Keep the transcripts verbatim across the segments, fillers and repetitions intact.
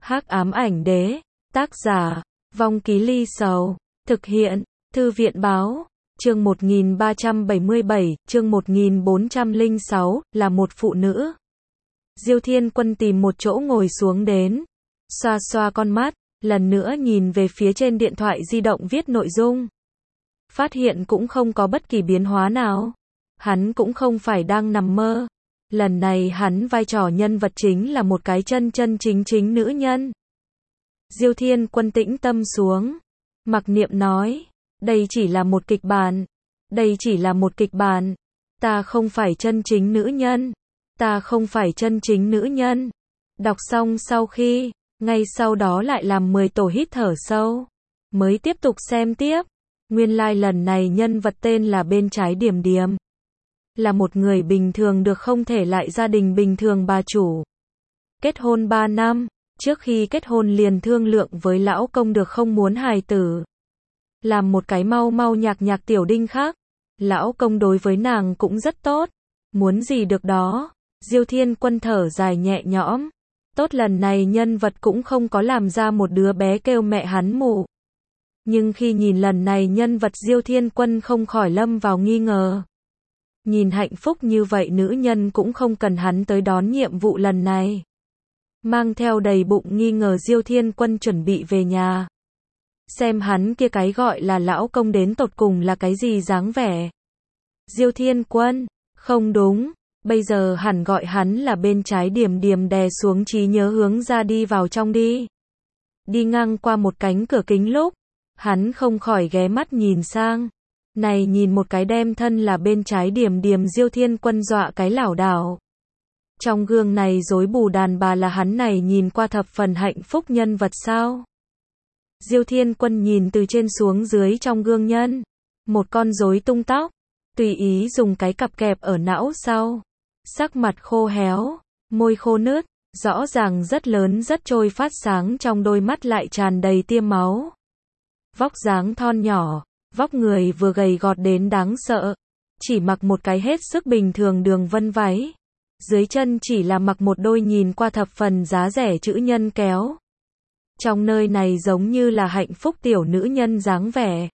Hắc ám ảnh đế, tác giả, Vong Ký Ly Sầu, thực hiện, Thư viện báo, chương một nghìn ba trăm bảy mươi bảy, chương một nghìn bốn trăm lẻ sáu, là một phụ nữ. Diêu Thiên Quân tìm một chỗ ngồi xuống đến, xoa xoa con mắt, lần nữa nhìn về phía trên điện thoại di động viết nội dung. Phát hiện cũng không có bất kỳ biến hóa nào. Hắn cũng không phải đang nằm mơ. Lần này hắn vai trò nhân vật chính là một cái chân chân chính chính nữ nhân. Diêu Thiên Quân tĩnh tâm xuống. Mặc niệm nói, đây chỉ là một kịch bản. Đây chỉ là một kịch bản. Ta không phải chân chính nữ nhân. Ta không phải chân chính nữ nhân. Đọc xong sau khi, ngay sau đó lại làm mười tổ hít thở sâu. Mới tiếp tục xem tiếp. Nguyên lai like lần này nhân vật tên là bên trái Điềm Điềm. Là một người bình thường được không thể lại gia đình bình thường bà chủ. Kết hôn ba năm, trước khi kết hôn liền thương lượng với lão công được không muốn hài tử. Làm một cái mau mau nhạc nhạc tiểu đinh khác. Lão công đối với nàng cũng rất tốt. Muốn gì được đó. Diêu Thiên Quân thở dài nhẹ nhõm. Tốt lần này nhân vật cũng không có làm ra một đứa bé kêu mẹ hắn mụ. Nhưng khi nhìn lần này nhân vật Diêu Thiên Quân không khỏi lâm vào nghi ngờ. Nhìn hạnh phúc như vậy nữ nhân cũng không cần hắn tới đón nhiệm vụ lần này. Mang theo đầy bụng nghi ngờ Diêu Thiên Quân chuẩn bị về nhà. Xem hắn kia cái gọi là lão công đến tột cùng là cái gì dáng vẻ. Diêu Thiên Quân, không đúng, bây giờ hẳn gọi hắn là bên trái Điềm Điềm đè xuống trí nhớ hướng ra đi vào trong đi. Đi ngang qua một cánh cửa kính lúc, hắn không khỏi ghé mắt nhìn sang. Này nhìn một cái đem thân là bên trái Điềm Điềm Diêu Thiên Quân dọa cái lảo đảo. Trong gương này rối bù đàn bà là hắn này nhìn qua thập phần hạnh phúc nhân vật sao? Diêu Thiên Quân nhìn từ trên xuống dưới trong gương nhân. Một con rối tung tóc. Tùy ý dùng cái cặp kẹp ở não sau. Sắc mặt khô héo. Môi khô nứt. Rõ ràng rất lớn rất trôi phát sáng trong đôi mắt lại tràn đầy tia máu. Vóc dáng thon nhỏ. Vóc người vừa gầy gọt đến đáng sợ. Chỉ mặc một cái hết sức bình thường đường vân váy. Dưới chân chỉ là mặc một đôi nhìn qua thập phần giá rẻ chữ nhân kéo. Trong nơi này giống như là hạnh phúc tiểu nữ nhân dáng vẻ.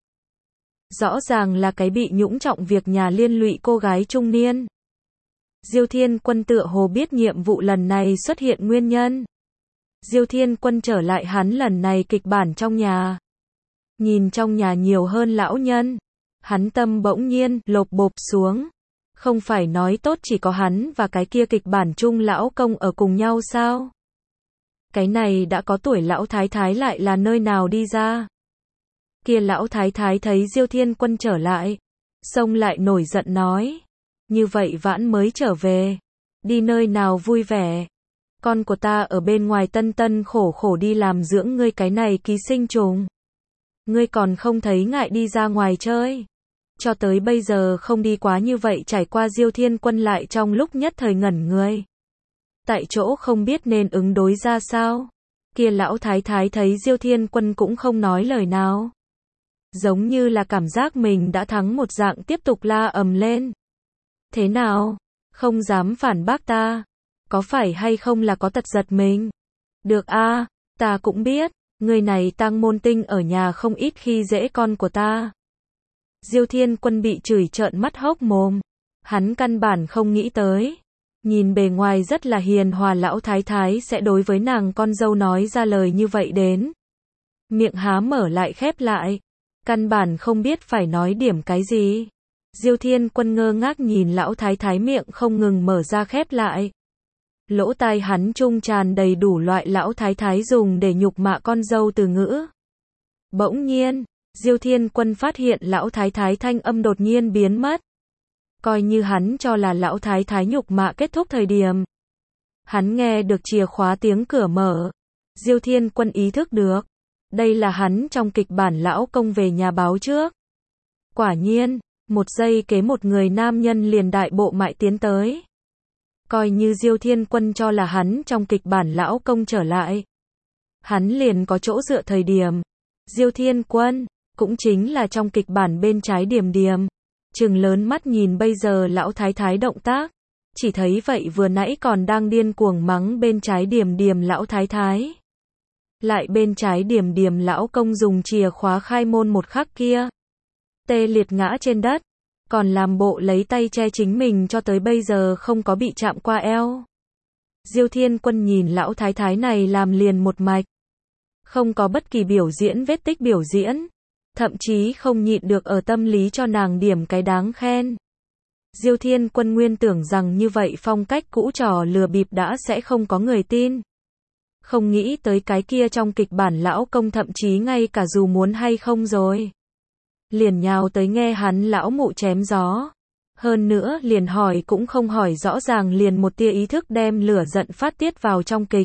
Rõ ràng là cái bị nhũng trọng việc nhà liên lụy cô gái trung niên. Diêu Thiên Quân tựa hồ biết nhiệm vụ lần này xuất hiện nguyên nhân. Diêu Thiên Quân trở lại hắn lần này kịch bản trong nhà. Nhìn trong nhà nhiều hơn lão nhân. Hắn tâm bỗng nhiên lộp bộp xuống. Không phải nói tốt chỉ có hắn và cái kia kịch bản chung lão công ở cùng nhau sao? Cái này đã có tuổi lão thái thái lại là nơi nào đi ra? Kia lão thái thái thấy Diêu Thiên Quân trở lại. Xông lại nổi giận nói. Như vậy vãn mới trở về. Đi nơi nào vui vẻ? Con của ta ở bên ngoài tân tân khổ khổ đi làm dưỡng ngươi cái này ký sinh trùng. Ngươi còn không thấy ngại đi ra ngoài chơi. Cho tới bây giờ không đi quá như vậy trải qua Diêu Thiên Quân lại trong lúc nhất thời ngẩn người. Tại chỗ không biết nên ứng đối ra sao. Kia lão thái thái thấy Diêu Thiên Quân cũng không nói lời nào. Giống như là cảm giác mình đã thắng một dạng tiếp tục la ầm lên. Thế nào? Không dám phản bác ta. Có phải hay không là có tật giật mình? Được a, ta cũng biết. Người này tang môn tinh ở nhà không ít khi dễ con của ta. Diêu Thiên Quân bị chửi trợn mắt hốc mồm. Hắn căn bản không nghĩ tới. Nhìn bề ngoài rất là hiền hòa lão thái thái sẽ đối với nàng con dâu nói ra lời như vậy đến. Miệng há mở lại khép lại. Căn bản không biết phải nói điểm cái gì. Diêu Thiên Quân ngơ ngác nhìn lão thái thái miệng không ngừng mở ra khép lại. Lỗ tai hắn trung tràn đầy đủ loại lão thái thái dùng để nhục mạ con dâu từ ngữ. Bỗng nhiên, Diêu Thiên Quân phát hiện lão thái thái thanh âm đột nhiên biến mất. Coi như hắn cho là lão thái thái nhục mạ kết thúc thời điểm. Hắn nghe được chìa khóa tiếng cửa mở. Diêu Thiên Quân ý thức được. Đây là hắn trong kịch bản lão công về nhà báo trước. Quả nhiên, một giây kế một người nam nhân liền đại bộ mại tiến tới. Coi như Diêu Thiên Quân cho là hắn trong kịch bản lão công trở lại. Hắn liền có chỗ dựa thời điểm. Diêu Thiên Quân, cũng chính là trong kịch bản bên trái Điềm Điềm. Trừng lớn mắt nhìn bây giờ lão thái thái động tác. Chỉ thấy vậy vừa nãy còn đang điên cuồng mắng bên trái Điềm Điềm lão thái thái. Lại bên trái Điềm Điềm lão công dùng chìa khóa khai môn một khắc kia. Tê liệt ngã trên đất, còn làm bộ lấy tay che chính mình cho tới bây giờ không có bị chạm qua eo. Diêu Thiên Quân nhìn lão thái thái này làm liền một mạch. Không có bất kỳ biểu diễn vết tích biểu diễn. Thậm chí không nhịn được ở tâm lý cho nàng điểm cái đáng khen. Diêu Thiên Quân nguyên tưởng rằng như vậy phong cách cũ trò lừa bịp đã sẽ không có người tin. Không nghĩ tới cái kia trong kịch bản lão công thậm chí ngay cả dù muốn hay không rồi. Liền nhào tới nghe hắn lão mụ chém gió. Hơn nữa liền hỏi cũng không hỏi rõ ràng liền một tia ý thức đem lửa giận phát tiết vào trong kịch.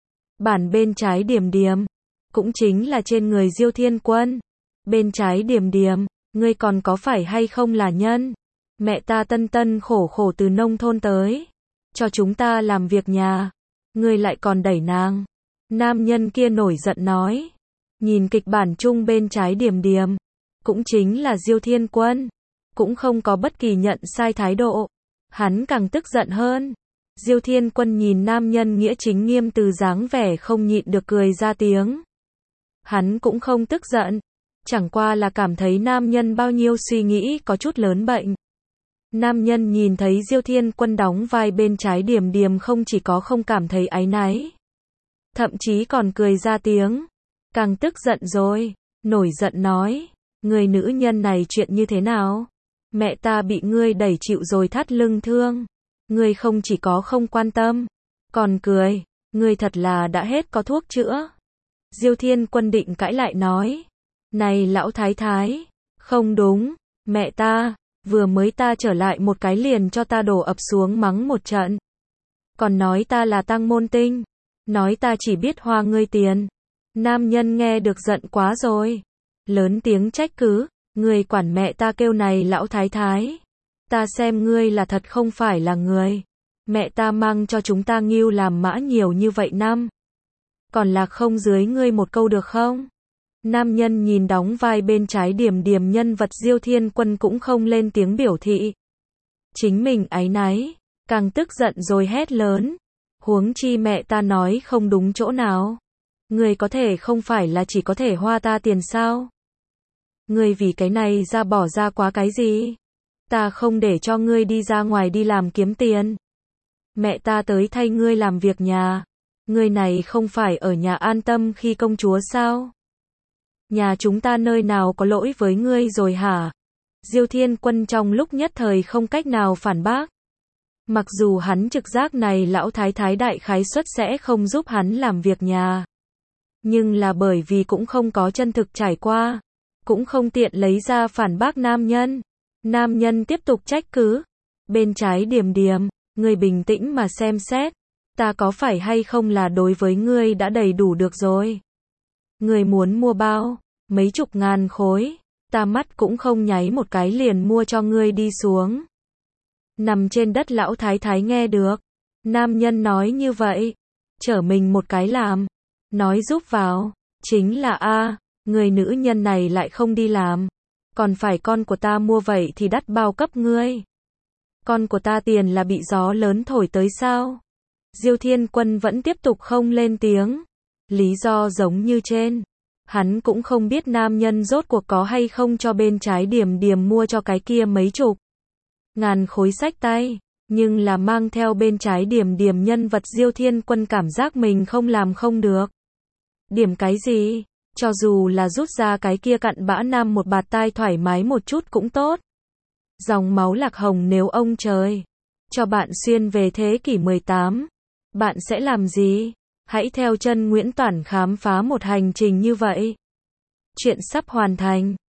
Bản bên trái Điềm Điềm. Cũng chính là trên người Diêu Thiên Quân. Bên trái Điềm Điềm, ngươi còn có phải hay không là nhân? Mẹ ta tân tân khổ khổ từ nông thôn tới. Cho chúng ta làm việc nhà. Ngươi lại còn đẩy nàng. Nam nhân kia nổi giận nói. Nhìn kịch bản chung bên trái Điềm Điềm. Cũng chính là Diêu Thiên Quân. Cũng không có bất kỳ nhận sai thái độ. Hắn càng tức giận hơn. Diêu Thiên Quân nhìn nam nhân nghĩa chính nghiêm từ dáng vẻ không nhịn được cười ra tiếng. Hắn cũng không tức giận. Chẳng qua là cảm thấy nam nhân bao nhiêu suy nghĩ có chút lớn bệnh. Nam nhân nhìn thấy Diêu Thiên Quân đóng vai bên trái Điềm Điềm không chỉ có không cảm thấy áy náy. Thậm chí còn cười ra tiếng. Càng tức giận rồi. Nổi giận nói. Người nữ nhân này chuyện như thế nào? Mẹ ta bị ngươi đẩy chịu rồi thắt lưng thương. Ngươi không chỉ có không quan tâm. Còn cười. Ngươi thật là đã hết có thuốc chữa. Diêu Thiên Quân định cãi lại nói. Này lão thái thái. Không đúng. Mẹ ta. Vừa mới ta trở lại một cái liền cho ta đổ ập xuống mắng một trận. Còn nói ta là tăng môn tinh. Nói ta chỉ biết hoa ngươi tiền. Nam nhân nghe được giận quá rồi. Lớn tiếng trách cứ. Ngươi quản mẹ ta kêu này lão thái thái. Ta xem ngươi là thật không phải là người. Mẹ ta mang cho chúng ta nghêu làm mã nhiều như vậy năm. Còn là không dưới ngươi một câu được không? Nam nhân nhìn đóng vai bên trái Điềm Điềm nhân vật Diêu Thiên Quân cũng không lên tiếng biểu thị. Chính mình áy náy, càng tức giận rồi hét lớn. Huống chi mẹ ta nói không đúng chỗ nào. Ngươi có thể không phải là chỉ có thể hoa ta tiền sao? Ngươi vì cái này ra bỏ ra quá cái gì? Ta không để cho ngươi đi ra ngoài đi làm kiếm tiền. Mẹ ta tới thay ngươi làm việc nhà. Ngươi này không phải ở nhà an tâm khi công chúa sao? Nhà chúng ta nơi nào có lỗi với ngươi rồi hả? Diêu Thiên Quân trong lúc nhất thời không cách nào phản bác. Mặc dù hắn trực giác này lão thái thái đại khái suất sẽ không giúp hắn làm việc nhà. Nhưng là bởi vì cũng không có chân thực trải qua. Cũng không tiện lấy ra phản bác nam nhân. Nam nhân tiếp tục trách cứ. Bên trái Điềm Điềm, ngươi bình tĩnh mà xem xét. Ta có phải hay không là đối với ngươi đã đầy đủ được rồi. Ngươi muốn mua bao, mấy chục ngàn khối. Ta mắt cũng không nháy một cái liền mua cho ngươi đi xuống. Nằm trên đất lão thái thái nghe được. Nam nhân nói như vậy. Chở mình một cái làm. Nói giúp vào. Chính là a người nữ nhân này lại không đi làm. Còn phải con của ta mua vậy thì đắt bao cấp ngươi. Con của ta tiền là bị gió lớn thổi tới sao? Diêu Thiên Quân vẫn tiếp tục không lên tiếng. Lý do giống như trên. Hắn cũng không biết nam nhân rốt cuộc có hay không cho bên trái Điềm Điềm mua cho cái kia mấy chục ngàn khối sách tay. Nhưng là mang theo bên trái Điềm Điềm nhân vật Diêu Thiên Quân cảm giác mình không làm không được. Điểm cái gì? Cho dù là rút ra cái kia cặn bã nam một bạt tai thoải mái một chút cũng tốt. Dòng máu lạc hồng nếu ông trời cho bạn xuyên về thế kỷ mười tám, bạn sẽ làm gì? Hãy theo chân Nguyễn Toản khám phá một hành trình như vậy. Chuyện sắp hoàn thành.